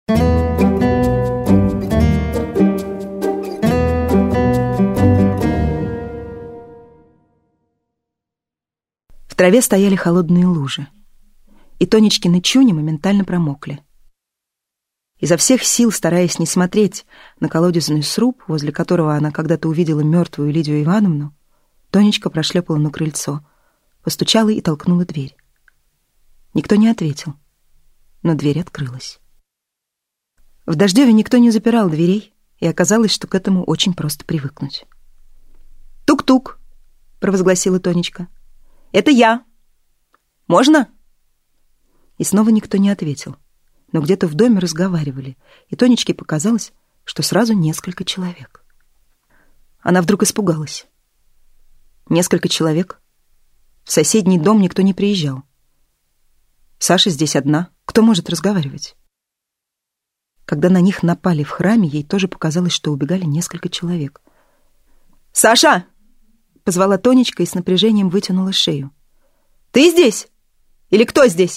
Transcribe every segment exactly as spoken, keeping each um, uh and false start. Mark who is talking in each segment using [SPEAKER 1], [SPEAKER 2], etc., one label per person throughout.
[SPEAKER 1] В траве стояли холодные лужи, и Тонечкины чуни моментально промокли. Изо всех сил, стараясь не смотреть на колодезный сруб, возле которого она когда-то увидела мертвую Лидию Ивановну, Тонечка прошлепала на крыльцо, постучала и толкнула дверь. Никто не ответил, но дверь открылась. В Дождеве никто не запирал дверей, и оказалось, что к этому очень просто привыкнуть. «Тук-тук!» — провозгласила Тонечка. «Это я! Можно?» И снова никто не ответил, но где-то в доме разговаривали, и Тонечке показалось, что сразу несколько человек. Она вдруг испугалась. Несколько человек? В соседний дом никто не приезжал. Саша здесь одна. Кто может разговаривать? Когда на них напали в храме, ей тоже показалось, что убегали несколько человек. «Саша!» — позвала Тонечка и с напряжением вытянула шею. «Ты здесь? Или кто здесь?»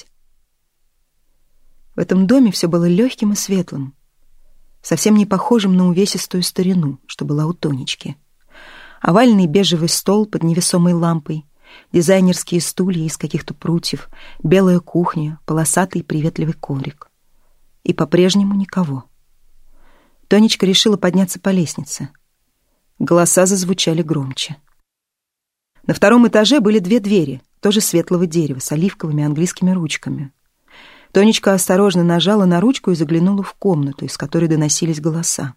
[SPEAKER 1] В этом доме все было легким и светлым, совсем не похожим на увесистую старину, что была у Тонечки. Овальный бежевый стол под невесомой лампой, дизайнерские стулья из каких-то прутьев, белая кухня, полосатый приветливый коврик. И по-прежнему никого. Тонечка решила подняться по лестнице. Голоса зазвучали громче. На втором этаже были две двери, тоже светлого дерева, с оливковыми английскими ручками. Тонечка осторожно нажала на ручку и заглянула в комнату, из которой доносились голоса.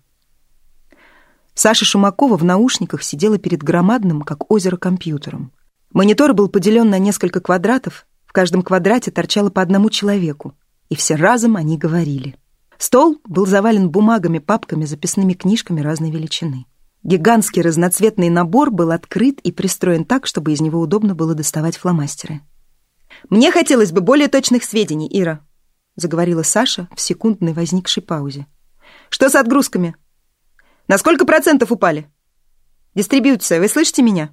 [SPEAKER 1] Саша Шумакова в наушниках сидела перед громадным, как озеро, компьютером. Монитор был поделен на несколько квадратов, в каждом квадрате торчало по одному человеку, и все разом они говорили. Стол был завален бумагами, папками, записными книжками разной величины. Гигантский разноцветный набор был открыт и пристроен так, чтобы из него удобно было доставать фломастеры. «Мне хотелось бы более точных сведений, Ира», — заговорила Саша в секундной возникшей паузе. «Что с отгрузками? На сколько процентов упали? Дистрибьюция, вы слышите меня?»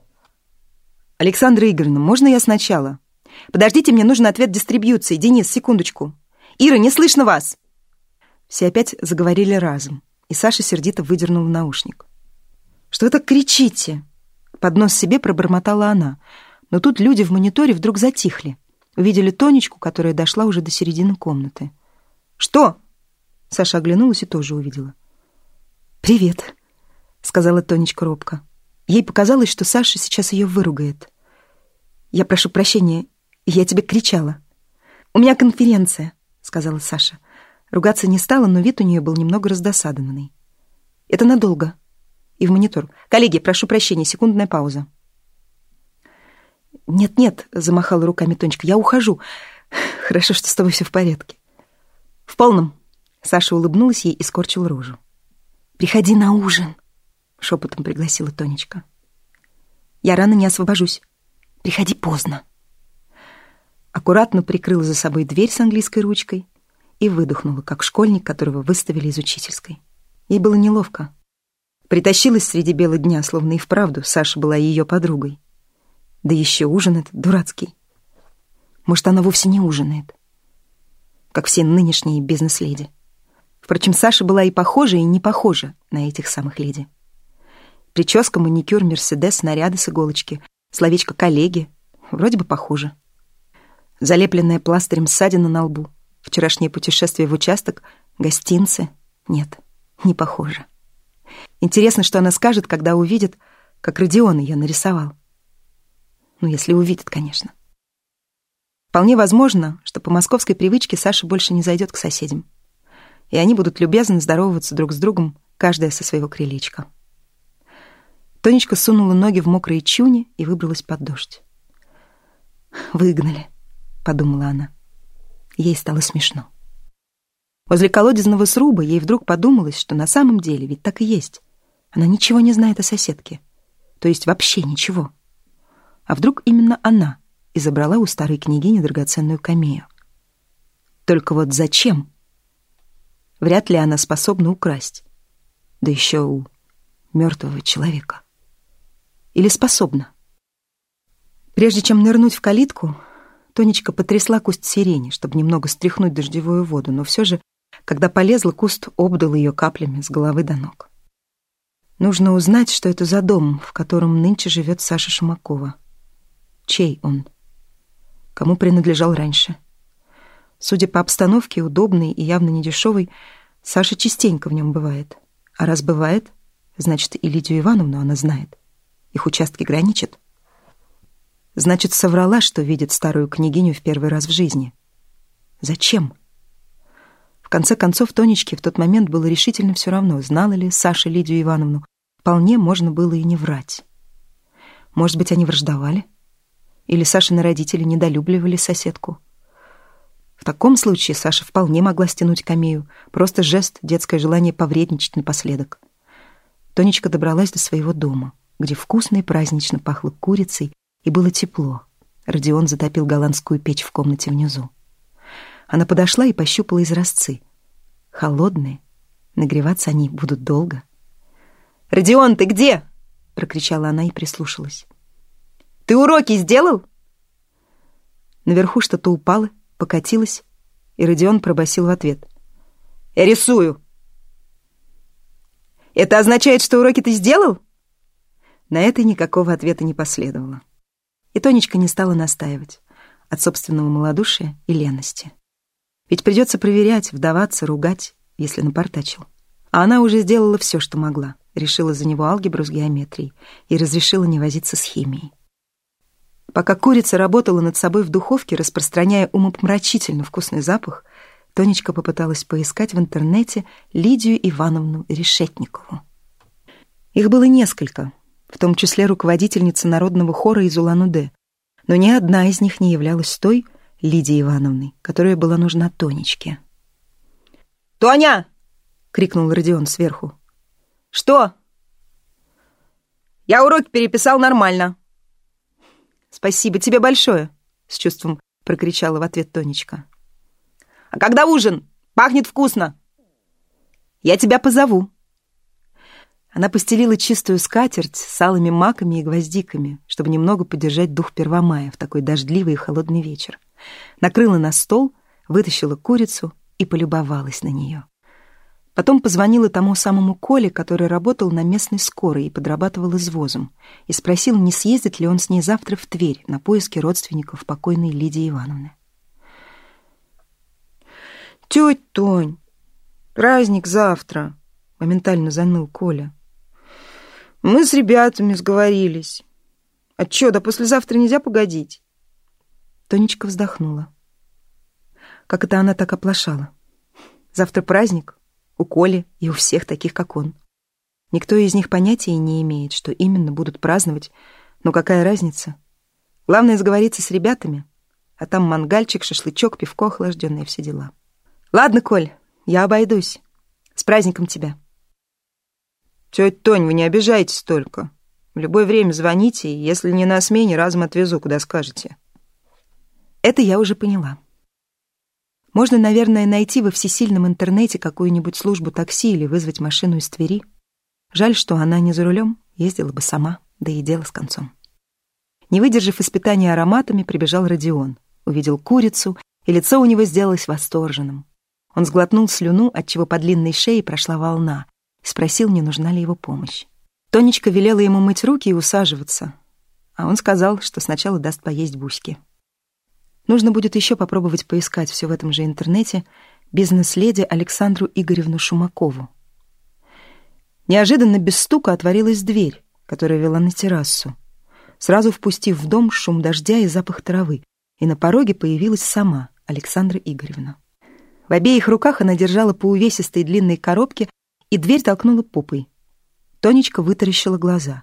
[SPEAKER 1] «Александра Игоревна, можно я сначала?» «Подождите, мне нужен ответ дистрибьюции. Денис, секундочку. Ира, не слышно вас!» Все опять заговорили разом, и Саша сердито выдернула наушник. «Что вы так кричите?» Под нос себе пробормотала она, но тут люди в мониторе вдруг затихли, увидели Тонечку, которая дошла уже до середины комнаты. «Что?» Саша оглянулась и тоже увидела. «Привет», — сказала Тонечка робко. Ей показалось, что Саша сейчас ее выругает. «Я прошу прощения, я тебе кричала». «У меня конференция», — сказала Саша. Ругаться не стала, но вид у нее был немного раздосадованный. «Это надолго». И в монитор. «Коллеги, прошу прощения, секундная пауза». «Нет-нет», — замахала руками Тонечка, — «я ухожу. Хорошо, что с тобой все в порядке». «В полном». Саша улыбнулась ей и скорчила рожу. «Приходи на ужин», — шепотом пригласила Тонечка. «Я рано не освобожусь. Приходи поздно». Аккуратно прикрыла за собой дверь с английской ручкой и выдохнула, как школьник, которого выставили из учительской. Ей было неловко. Притащилась среди бела дня, словно и вправду Саша была ее подругой. Да еще ужин этот дурацкий. Может, она вовсе не ужинает, как все нынешние бизнес-леди. Впрочем, Саша была и похожа, и не похожа на этих самых леди. Прическа, маникюр, мерседес, наряды с иголочки, словечко «коллеги» вроде бы похоже. Залепленная пластырем ссадина на лбу, вчерашнее путешествие в участок, гостинцы — нет, не похоже. Интересно, что она скажет, когда увидит, как Родион ее нарисовал. Ну, если увидит, конечно. Вполне возможно, что по московской привычке Саша больше не зайдет к соседям, и они будут любезно здороваться друг с другом, каждая со своего крылечка. Тонечка сунула ноги в мокрые чуни и выбралась под дождь. «Выгнали», — подумала она. Ей стало смешно. Возле колодезного сруба ей вдруг подумалось, что на самом деле ведь так и есть. Она ничего не знает о соседке. То есть вообще ничего. А вдруг именно она и забрала у старой княгини драгоценную камею? Только вот зачем? Вряд ли она способна украсть. Да еще у мертвого человека. Или способна? Прежде чем нырнуть в калитку, Тонечка потрясла куст сирени, чтобы немного стряхнуть дождевую воду, но все же Когда полезла, куст обдал ее каплями с головы до ног. Нужно узнать, что это за дом, в котором нынче живет Саша Шумакова. Чей он? Кому принадлежал раньше? Судя по обстановке, удобный и явно недешевый, Саша частенько в нем бывает. А раз бывает, значит, и Лидию Ивановну она знает. Их участки граничат. Значит, соврала, что видит старую княгиню в первый раз в жизни. Зачем? В конце концов, Тонечке в тот момент было решительно все равно, знала ли Саша Лидию Ивановну. Вполне можно было и не врать. Может быть, они враждовали? Или Сашины родители недолюбливали соседку? В таком случае Саша вполне могла стянуть камею. Просто жест, детское желание повредничать напоследок. Тонечка добралась до своего дома, где вкусно и празднично пахло курицей, и было тепло. Родион затопил голландскую печь в комнате внизу. Она подошла и пощупала изразцы. Холодные. Нагреваться они будут долго. «Родион, ты где?» — прокричала она и прислушалась. «Ты уроки сделал?» Наверху что-то упало, покатилось, и Родион пробасил в ответ: «Я рисую». «Это означает, что уроки ты сделал?» На это никакого ответа не последовало. И Тонечка не стала настаивать от собственного малодушия и лености. Ведь придется проверять, вдаваться, ругать, если напортачил. А она уже сделала все, что могла. Решила за него алгебру с геометрией и разрешила не возиться с химией. Пока курица работала над собой в духовке, распространяя умопомрачительно вкусный запах, Тонечка попыталась поискать в интернете Лидию Ивановну Решетникову. Их было несколько, в том числе руководительница народного хора из Улан-Удэ, но ни одна из них не являлась той Лидией Ивановной, которая была нужна Тонечке. «Тоня!» — крикнул Родион сверху. «Что?» «Я уроки переписал нормально». «Спасибо тебе большое», — с чувством прокричала в ответ Тонечка. «А когда ужин? Пахнет вкусно». «Я тебя позову». Она постелила чистую скатерть с алыми маками и гвоздиками, чтобы немного поддержать дух Первомая в такой дождливый и холодный вечер. Накрыла на стол, вытащила курицу и полюбовалась на нее. Потом позвонила тому самому Коле, который работал на местной скорой и подрабатывал извозом, и спросил, не съездит ли он с ней завтра в Тверь на поиски родственников покойной Лидии Ивановны. «Тёть Тонь, праздник завтра», — моментально заныл Коля. «Мы с ребятами сговорились. А чё, до послезавтра нельзя погодить?» Тонечка вздохнула. Как это она так оплошала? Завтра праздник. У Коли и у всех таких, как он. Никто из них понятия не имеет, что именно будут праздновать, но какая разница? Главное сговориться с ребятами, а там мангальчик, шашлычок, пивко охлажденное, все дела. Ладно, Коль, я обойдусь. С праздником тебя. Тётя Тонь, вы не обижайтесь только. В любое время звоните, и если не на смене, разом отвезу, куда скажете. Это я уже поняла. Можно, наверное, найти во всесильном интернете какую-нибудь службу такси или вызвать машину из Твери. Жаль, что она не за рулем, ездила бы сама, да и дело с концом. Не выдержав испытания ароматами, прибежал Родион. Увидел курицу, и лицо у него сделалось восторженным. Он сглотнул слюну, отчего по длинной шее прошла волна, и спросил, не нужна ли его помощь. Тонечка велела ему мыть руки и усаживаться, а он сказал, что сначала даст поесть Буське. Нужно будет еще попробовать поискать все в этом же интернете бизнес-леди Александру Игоревну Шумакову. Неожиданно без стука отворилась дверь, которая вела на террасу, сразу впустив в дом шум дождя и запах травы, и на пороге появилась сама Александра Игоревна. В обеих руках она держала по увесистой длинной коробке, и дверь толкнула попой. Тонечка вытаращила глаза.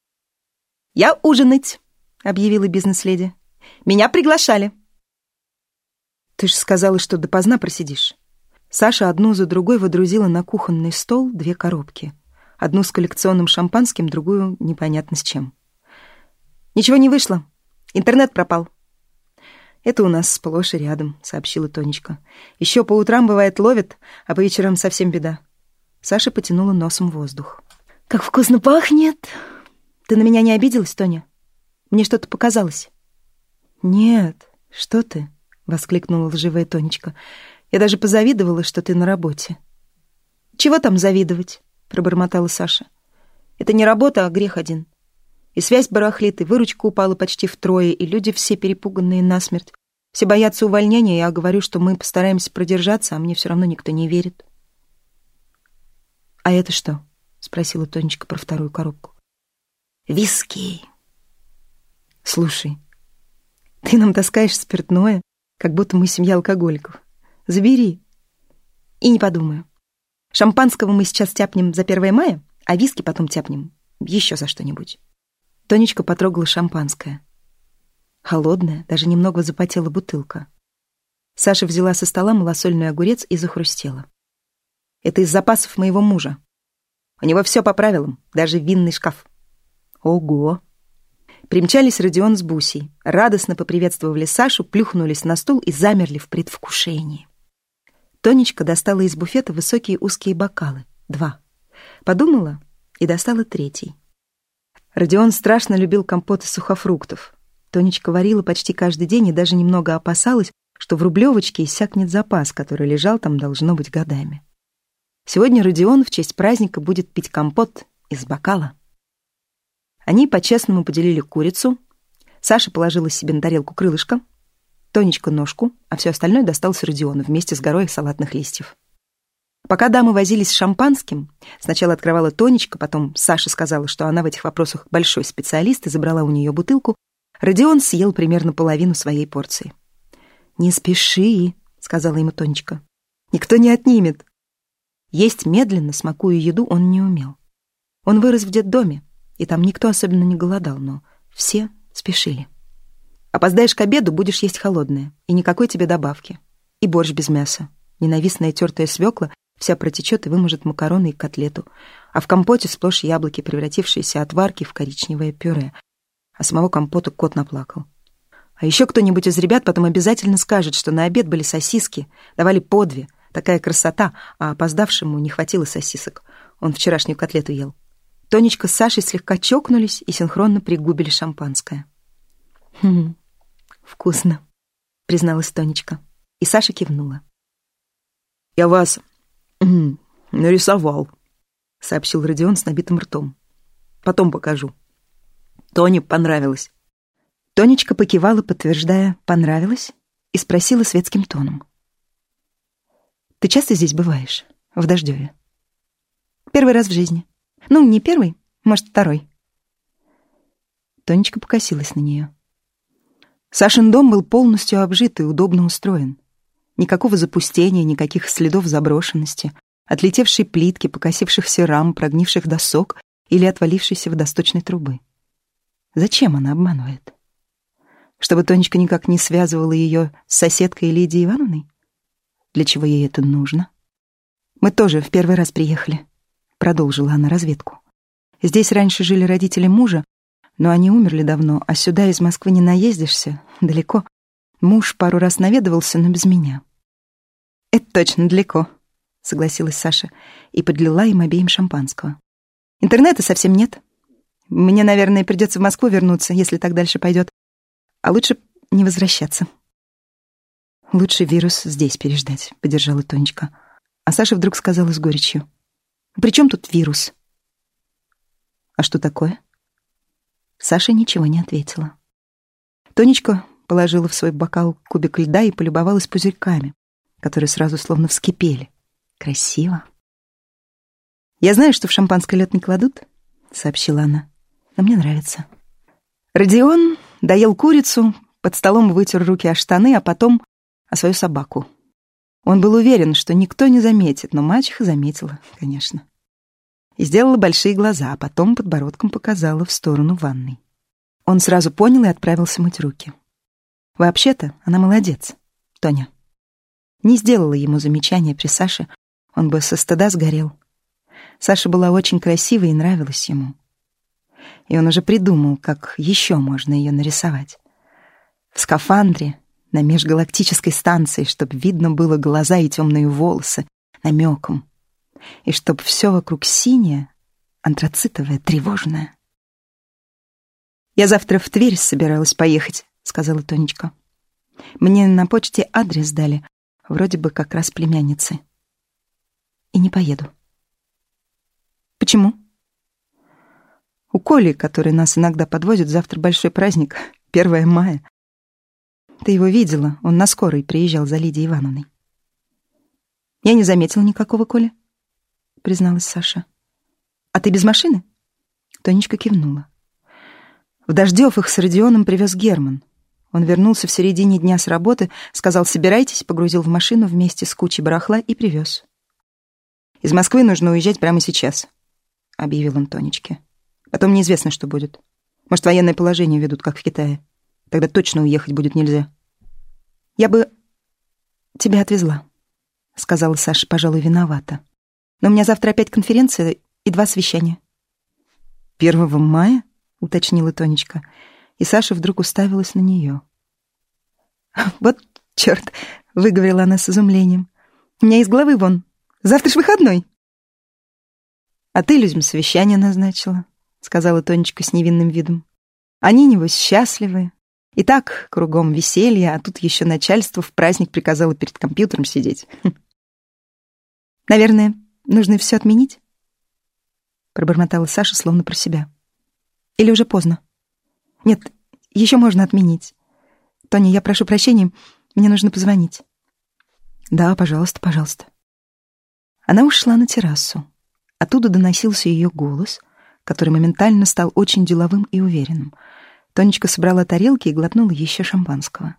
[SPEAKER 1] «Я ужинать», — объявила бизнес-леди. «Меня приглашали». «Ты ж сказала, что допоздна просидишь». Саша одну за другой водрузила на кухонный стол две коробки. Одну с коллекционным шампанским, другую непонятно с чем. «Ничего не вышло. Интернет пропал». «Это у нас сплошь и рядом», — сообщила Тонечка. «Еще по утрам, бывает, ловят, а по вечерам совсем беда». Саша потянула носом воздух. «Как вкусно пахнет!» «Ты на меня не обиделась, Тоня? Мне что-то показалось». «Нет, что ты?» — воскликнула лживая Тонечка. Я даже позавидовала, что ты на работе». «Чего там завидовать?» — пробормотала Саша. «Это не работа, а грех один. И связь барахлит, и выручка упала почти втрое, и люди все перепуганные насмерть. Все боятся увольнения, я говорю, что мы постараемся продержаться, а мне все равно никто не верит». «А это что?» — спросила Тонечка про вторую коробку. «Виски». «Слушай, ты нам таскаешь спиртное, как будто мы семья алкоголиков. Забери». «И не подумаю. Шампанского мы сейчас тяпнем за первое мая, а виски потом тяпнем еще за что-нибудь». Тонечка потрогала шампанское. Холодная, даже немного запотела бутылка. Саша взяла со стола малосольный огурец и захрустела. «Это из запасов моего мужа. У него все по правилам, даже винный шкаф». «Ого!» Примчались Родион с Бусей, радостно поприветствовали Сашу, плюхнулись на стул и замерли в предвкушении. Тонечка достала из буфета высокие узкие бокалы, два. Подумала и достала третий. Родион страшно любил компот из сухофруктов. Тонечка варила почти каждый день и даже немного опасалась, что в Рублевочке иссякнет запас, который лежал там, должно быть, годами. Сегодня Родион в честь праздника будет пить компот из бокала. Они по-честному поделили курицу. Саша положила себе на тарелку крылышко, Тонечка — ножку, а все остальное досталось Родиону вместе с горой салатных листьев. Пока дамы возились с шампанским, сначала открывала Тонечка, потом Саша сказала, что она в этих вопросах большой специалист, и забрала у нее бутылку, Родион съел примерно половину своей порции. «Не спеши», — сказала ему Тонечка. «Никто не отнимет». Есть медленно, смакуя еду, он не умел. Он вырос в детдоме, и там никто особенно не голодал, но все спешили. Опоздаешь к обеду, будешь есть холодное, и никакой тебе добавки. И борщ без мяса. Ненавистная тертая свекла вся протечет и выможет макароны и котлету, а в компоте сплошь яблоки, превратившиеся от варки в коричневое пюре. А самого компота кот наплакал. А еще кто-нибудь из ребят потом обязательно скажет, что на обед были сосиски, давали по две, такая красота, а опоздавшему не хватило сосисок. Он вчерашнюю котлету ел. Тонечка с Сашей слегка чокнулись и синхронно пригубили шампанское. «Хм, вкусно», — призналась Тонечка. И Саша кивнула. «Я вас нарисовал», — сообщил Родион с набитым ртом. «Потом покажу. Тоне понравилось». Тонечка покивала, подтверждая «понравилось», и спросила светским тоном. «Ты часто здесь бываешь, в Дождеве?» «Первый раз в жизни. Ну, не первый, может, второй». Тонечка покосилась на нее. Сашин дом был полностью обжит и удобно устроен. Никакого запустения, никаких следов заброшенности, отлетевшей плитки, покосившихся рам, прогнивших досок или отвалившейся водосточной трубы. Зачем она обманывает? Чтобы Тонечка никак не связывала ее с соседкой Лидией Ивановной? Для чего ей это нужно? «Мы тоже в первый раз приехали», — продолжила она разведку. «Здесь раньше жили родители мужа, но они умерли давно, а сюда из Москвы не наездишься, далеко. Муж пару раз наведывался, но без меня». «Это точно далеко», — согласилась Саша и подлила им обеим шампанского. «Интернета совсем нет. Мне, наверное, придется в Москву вернуться, если так дальше пойдет. А лучше не возвращаться». «Лучше вирус здесь переждать», — поддержала Тонечка. А Саша вдруг сказала с горечью: «При чем тут вирус?» «А что такое?» Саша ничего не ответила. Тонечка положила в свой бокал кубик льда и полюбовалась пузырьками, которые сразу словно вскипели. Красиво. «Я знаю, что в шампанское лед не кладут», — сообщила она, — «но мне нравится». Родион доел курицу, под столом вытер руки о штаны, а потом о свою собаку. Он был уверен, что никто не заметит, но мачеха заметила, конечно. И сделала большие глаза, а потом подбородком показала в сторону ванной. Он сразу понял и отправился мыть руки. Вообще-то она молодец, Тоня. Не сделала ему замечания при Саше, он бы со стыда сгорел. Саша была очень красивой и нравилась ему. И он уже придумал, как еще можно ее нарисовать. В скафандре, на межгалактической станции, чтобы видно было глаза и темные волосы, намеком. И чтоб все вокруг синее, антрацитовое, тревожное. «Я завтра в Тверь собиралась поехать», — сказала Тонечка. «Мне на почте адрес дали. вроде бы как раз племянницы. И не поеду. Почему? У Коли, который нас иногда подвозит, завтра большой праздник, первое мая. Ты его видела, он на скорой приезжал за Лидией Ивановной. Я не заметила никакого Коли, призналась Саша. А ты без машины? Тонечка кивнула. В Дождев их с Родионом привез Герман. Он вернулся в середине дня с работы, сказал «собирайтесь», погрузил в машину вместе с кучей барахла и привез. «Из Москвы нужно уезжать прямо сейчас», — объявил он Тонечке. «Потом неизвестно, что будет. Может, военное положение ведут, как в Китае. Тогда точно уехать будет нельзя». «Я бы тебя отвезла», — сказала Саша, пожалуй, виновата. «Но у меня завтра опять конференция и два совещания». «Первого мая?» — уточнила Тонечка, и Саша вдруг уставилась на нее. «Вот черт!» — выговорила она с изумлением. «У меня из головы вон. Завтра ж выходной». «А ты людям совещание назначила», — сказала Тонечка с невинным видом. «Они, небось, счастливы. И так кругом веселье, а тут еще начальство в праздник приказало перед компьютером сидеть». «Наверное, нужно все отменить?» — пробормотала Саша словно про себя. «Или уже поздно?» «Нет, еще можно отменить. Тоня, я прошу прощения, мне нужно позвонить». «Да, пожалуйста, пожалуйста». Она ушла на террасу. Оттуда доносился ее голос, который моментально стал очень деловым и уверенным. Тонечка собрала тарелки и глотнула еще шампанского.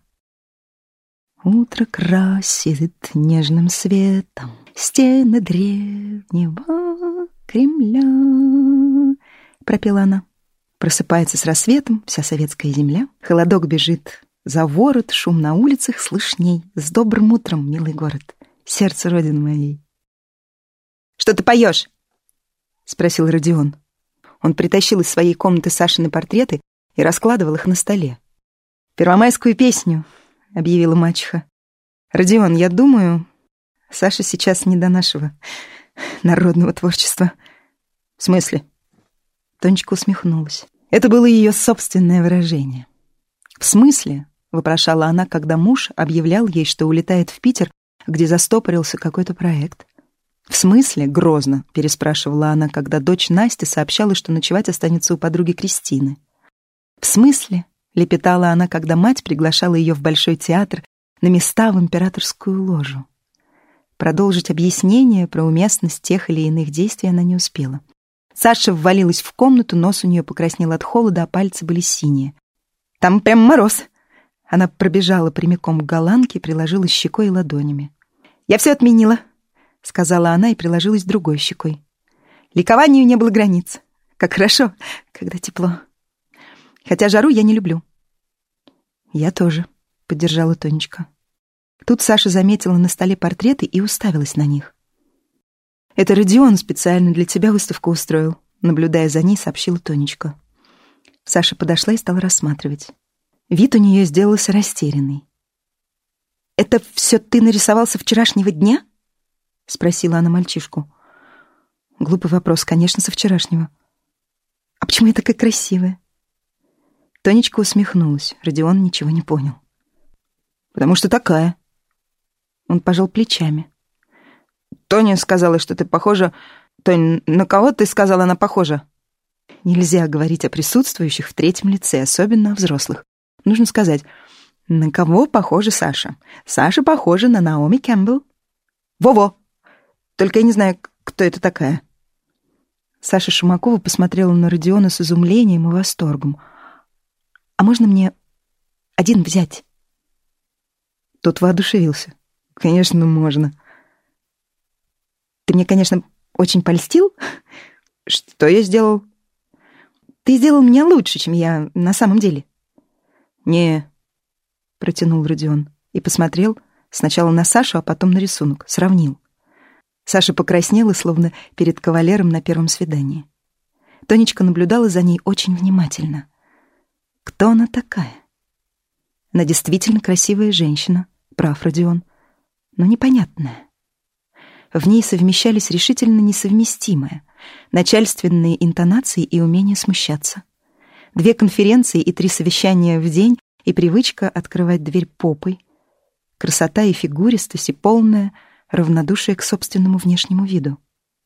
[SPEAKER 1] «Утро красит нежным светом стены древнего Кремля», — пропела она. Просыпается с рассветом вся советская земля, холодок бежит за ворот, шум на улицах слышней. С добрым утром, милый город, сердце родины моей. «Что ты поешь?» — спросил Родион. Он притащил из своей комнаты Сашины портреты и раскладывал их на столе. «Первомайскую песню», — объявила мачеха. «Родион, я думаю, Саша сейчас не до нашего народного творчества». «В смысле?» Тонечка усмехнулась. Это было ее собственное выражение. «В смысле?» — вопрошала она, когда муж объявлял ей, что улетает в Питер, где застопорился какой-то проект. «В смысле?» — грозно переспрашивала она, когда дочь Настя сообщала, что ночевать останется у подруги Кристины. «В смысле?» — лепетала она, когда мать приглашала ее в Большой театр на места в императорскую ложу. Продолжить объяснение про уместность тех или иных действий она не успела. Саша ввалилась в комнату, нос у нее покраснел от холода, а пальцы были синие. «Там прям мороз!» Она пробежала прямиком к голландке и приложилась щекой и ладонями. «Я все отменила», — сказала она и приложилась другой щекой. «Ликованию не было границ. Как хорошо, когда тепло. Хотя жару я не люблю». «Я тоже», — поддержала Тонечка. Тут Саша заметила на столе портреты и уставилась на них. «Это Родион специально для тебя выставку устроил», — наблюдая за ней, сообщила Тонечка. Саша подошла и стала рассматривать. Вид у нее сделался растерянный. «Это все ты нарисовал со вчерашнего дня?» — спросила она мальчишку. Глупый вопрос, конечно, со вчерашнего. «А почему я такая красивая?» Тонечка усмехнулась. Родион ничего не понял. «Потому что такая». Он пожал плечами. «Тоня сказала, что ты похожа...» «Тонь, на кого ты сказала, она похожа?» Нельзя говорить о присутствующих в третьем лице, особенно о взрослых. Нужно сказать, на кого похожа Саша. Саша похожа на Наоми Кэмпбелл. Во-во! Только я не знаю, кто это такая. Саша Шумакова посмотрела на Родиона с изумлением и восторгом. «А можно мне один взять?» Тот воодушевился. «Конечно, можно». «Ты мне, конечно, очень польстил. Что я сделал?» «Ты сделал меня лучше, чем я на самом деле». «Не», — протянул Родион и посмотрел сначала на Сашу, а потом на рисунок, сравнил. Саша покраснела, словно перед кавалером на первом свидании. Тонечка наблюдала за ней очень внимательно. Кто она такая? Она действительно красивая женщина, прав Родион, но непонятная. В ней совмещались решительно несовместимое: начальственные интонации и умение смущаться. Две конференции и три совещания в день и привычка открывать дверь попой. Красота и фигуристость, и полное равнодушие к собственному внешнему виду.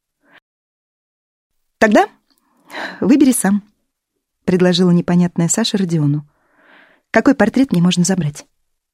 [SPEAKER 1] «Тогда выбери сам», — предложила непонятная Саша Родиону. «Какой портрет мне можно забрать?»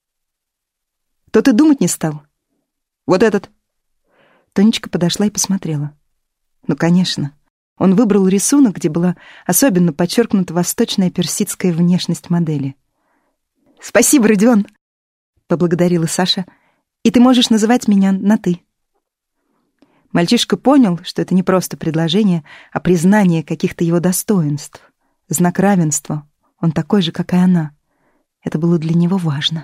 [SPEAKER 1] «Тот и думать не стал. Вот этот». Тонечка подошла и посмотрела. Ну, конечно. Он выбрал рисунок, где была особенно подчеркнута восточная персидская внешность модели. «Спасибо, Родион», — поблагодарила Саша. «И ты можешь называть меня на «ты». Мальчишка понял, что это не просто предложение, а признание каких-то его достоинств, знак равенства. Он такой же, как и она. Это было для него важно.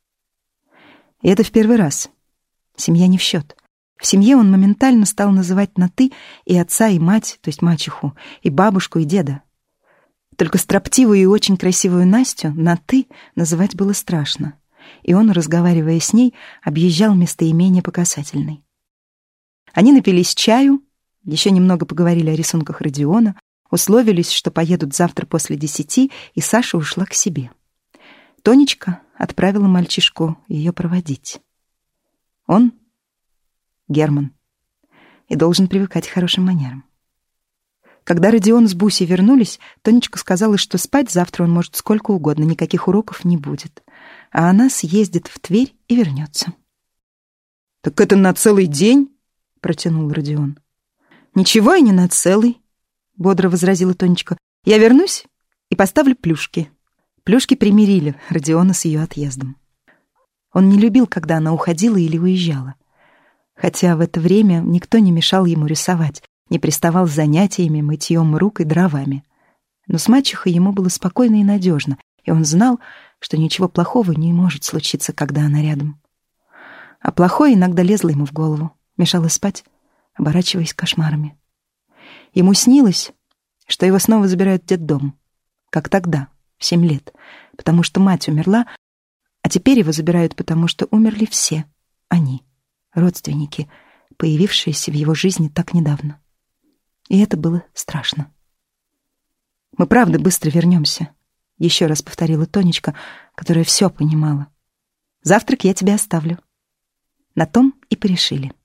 [SPEAKER 1] И это в первый раз. Семья не в счет. В семье он моментально стал называть на «ты» и отца, и мать, то есть мачеху, и бабушку, и деда. Только строптивую и очень красивую Настю на «ты» называть было страшно, и он, разговаривая с ней, объезжал местоимение по касательной. Они напились чаю, еще немного поговорили о рисунках Родиона, условились, что поедут завтра после десяти, и Саша ушла к себе. Тонечка отправила мальчишку ее проводить. Он Герман и должен привыкать к хорошим манерам. Когда Родион с Бусей вернулись, Тонечка сказала, что спать завтра он может сколько угодно, никаких уроков не будет, а она съездит в Тверь и вернется. «Так это на целый день?» — протянул Родион. «Ничего и не на целый», — бодро возразила Тонечка. «Я вернусь и поставлю плюшки». Плюшки примирили Родиона с ее отъездом. Он не любил, когда она уходила или уезжала. Хотя в это время никто не мешал ему рисовать, не приставал с занятиями, мытьем рук и дровами. Но с мачехой ему было спокойно и надежно, и он знал, что ничего плохого не может случиться, когда она рядом. А плохое иногда лезло ему в голову, мешало спать, оборачиваясь кошмарами. Ему снилось, что его снова забирают в детдом, как тогда, в семь лет, потому что мать умерла, а теперь его забирают, потому что умерли все они, родственники, появившиеся в его жизни так недавно. И это было страшно. «Мы правда быстро вернемся», — еще раз повторила Тонечка, которая все понимала. «Завтрак я тебе оставлю». На том и порешили.